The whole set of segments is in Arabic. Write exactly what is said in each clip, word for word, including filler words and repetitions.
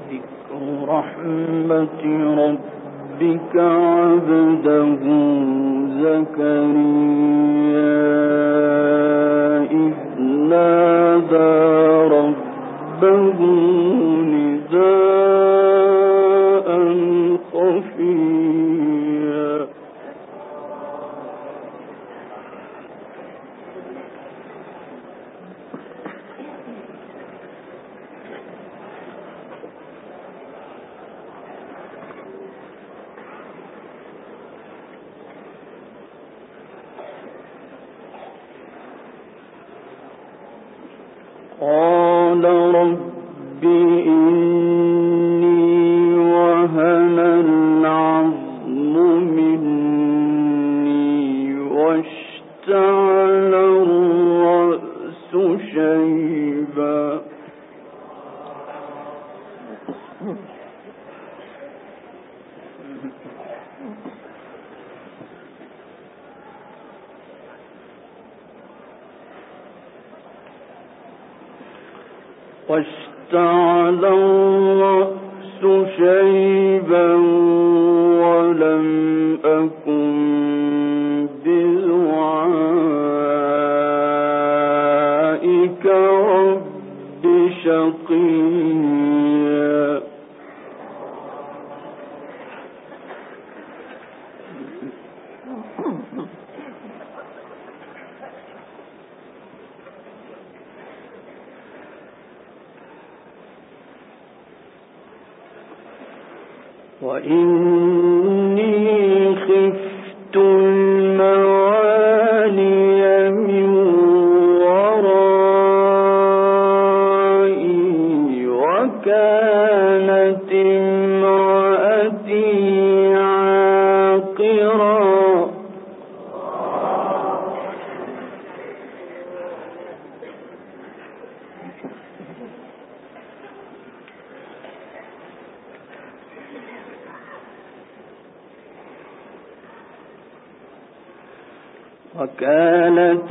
ذكر رحمة ربك عبده زكريا إذ نادى ربه نداء خفيا قال رب إني وهن العظم مني واشتعل الرأس شيبا واشتعل الرأس شيبا ولم أكن بدعائك رب شقيا وإني خفت الموالي من ورائي وكانت امرأتي عاقرا وكانت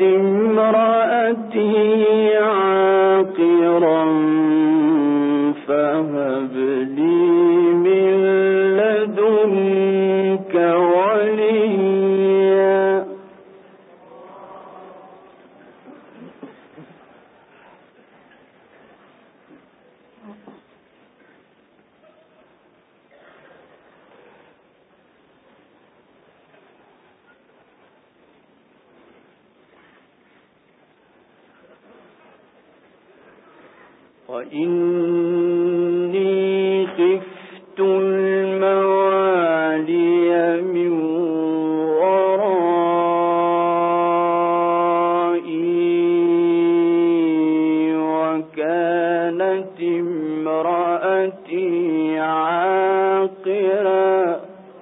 امرأتي عاقرا فهب لي من لدنك وليا وإني خفت الموالي من ورائي وكانت امرأتي عاقرا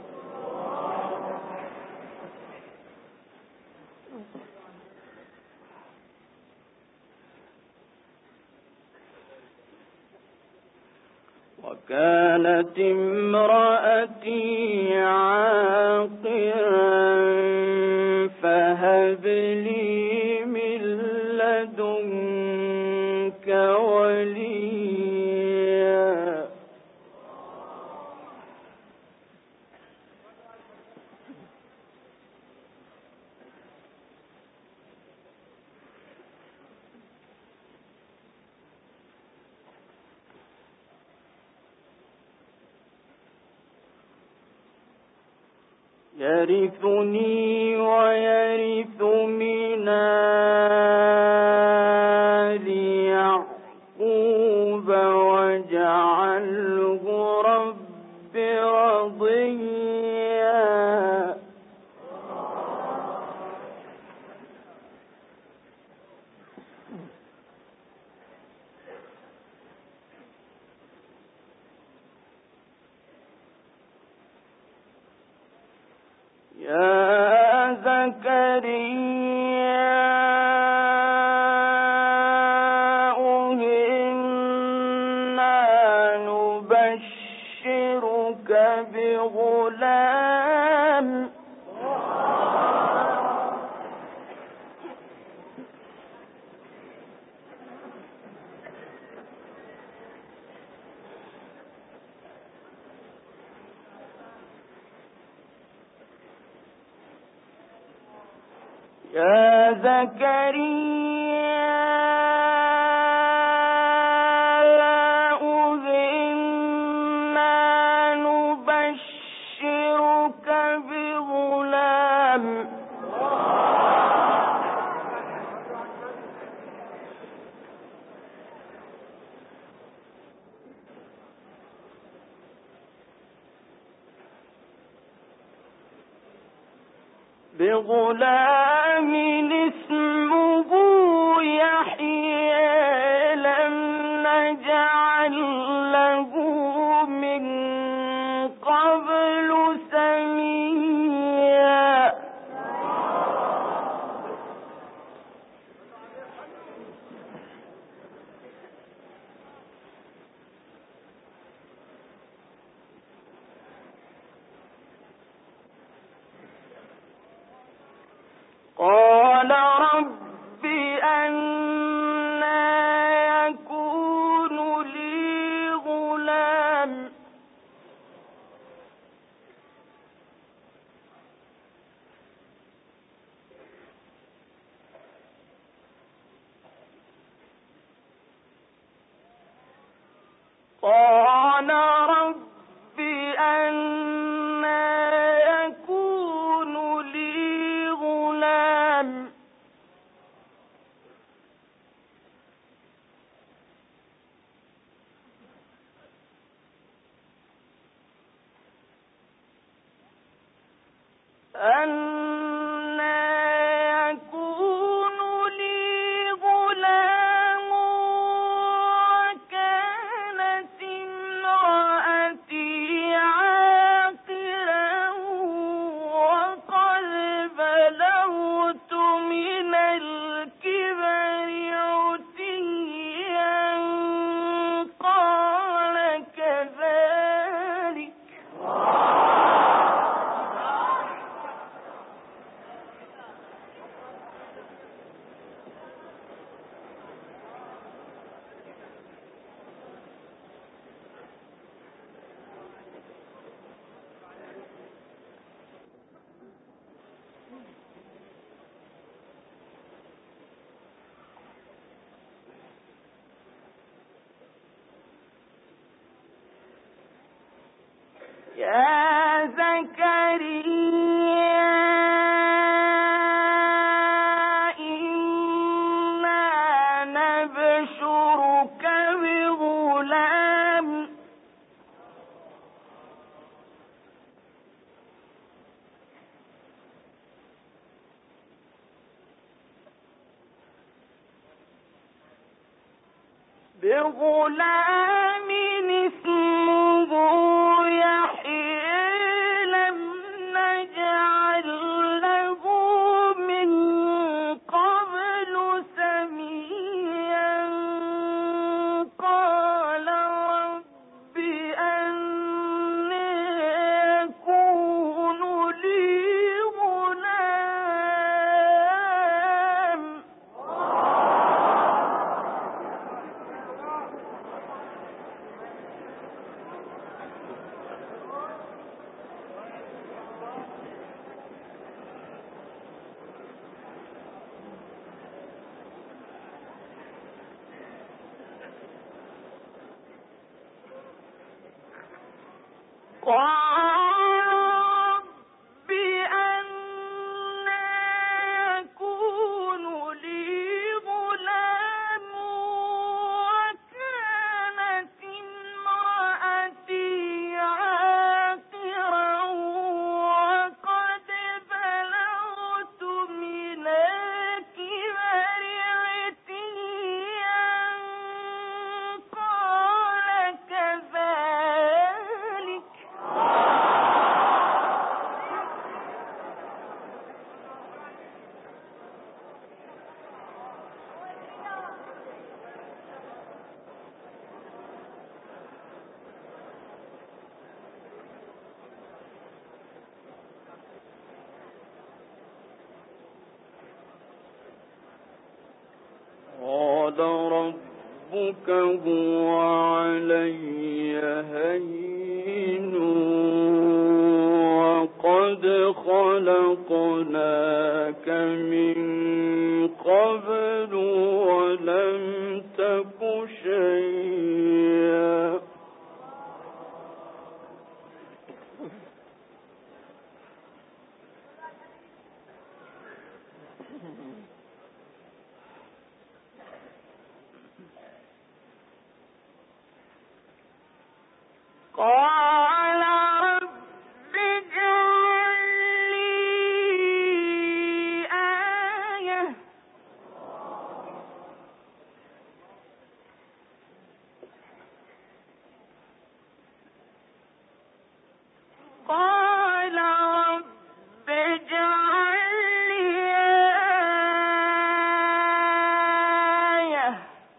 وكانت امرأتي عاقرا فهب لي من لدنك وليا يرثني ويرث من آل يعقوب واجعله رب رضيا يا زكريا إنا نبشرك بغلام يا زكريا إنا نبشرك بغلام بغلام اسمه يحيى لم نجعل له من قبل سميا قال رب أنى يكون لي غلام قال رب أنى يكون لي غلام أنى يكون لي غلام وكانت امرأتي عاقرا وقد بلغت من الكبر عتيا قال كذلك يا زكريا إنا نبشرك بغلام بغلام اسمه يحيى لم نجعل له من قبل سميا قال رب أنى يكون لي غلام قال رب أنى يكون لي غلام وكانت امرأتي عاقرا وقد بلغت من الكبر عتيا قال كذلك قال ربك هو علي هين وقد خلقناك من قبل ولم تك شيئا. قال رب اجعل لي آية قال رب اجعل لي آية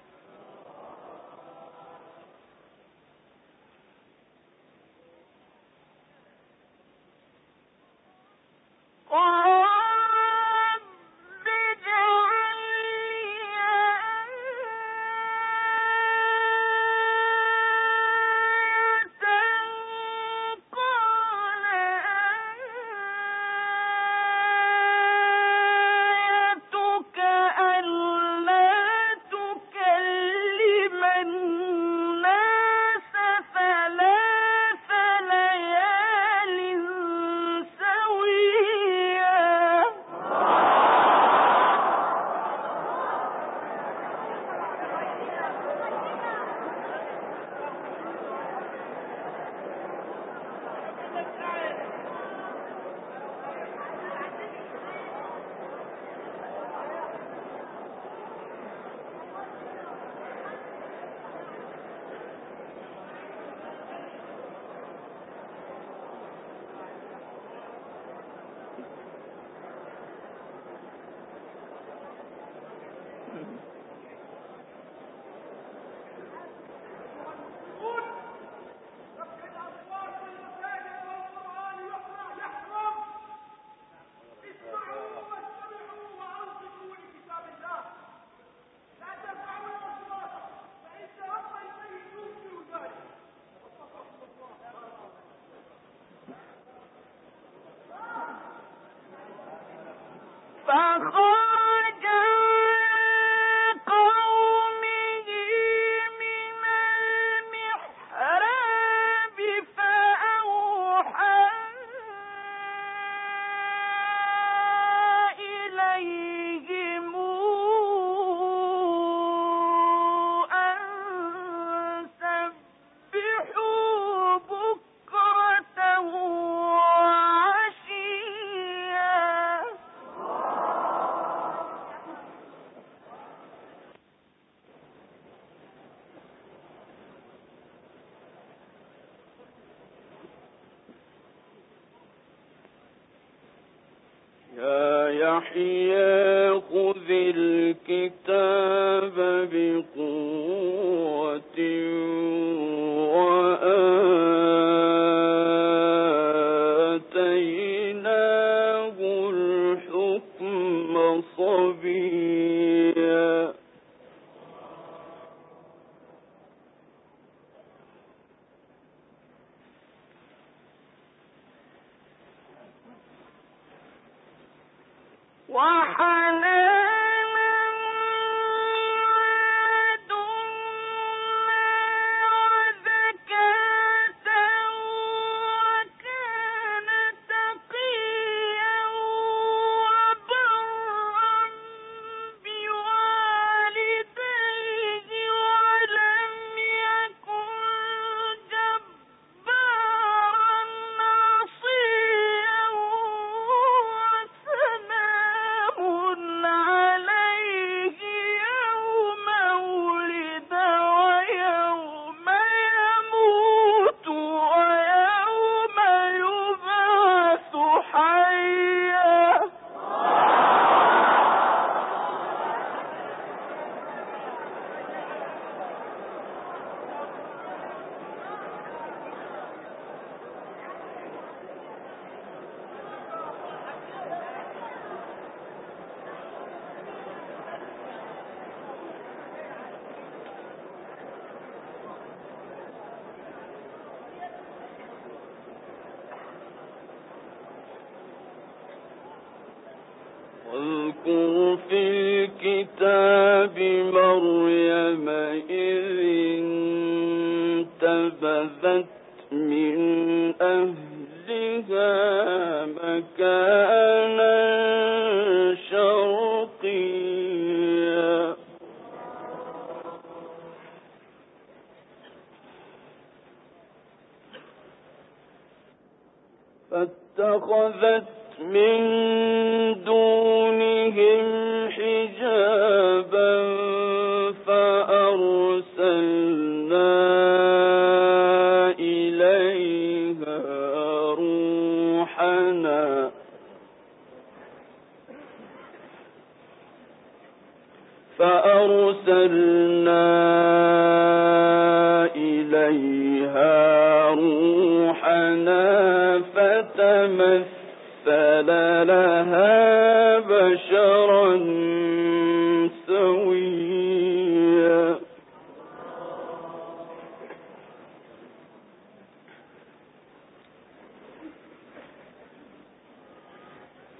فخرج عن قومه من المحراب فأوحى إليهم أن سبحوا بكرة وعشيا. يا يحيى خذ الكتاب بقوة وآتيناه الحكم صبيا. وحنانا وزكاة وكان تقيا وبرا بوالديه ولم يكن جبارا عصيا. وسلام واذكر في الكتاب مريم إذ انتبذت من أهلها مكانا شرقيا فاتخذت من دونهم حجابا فأرسلنا إليها روحنا فأرسلنا إليها روحنا فتمثل لها بشرا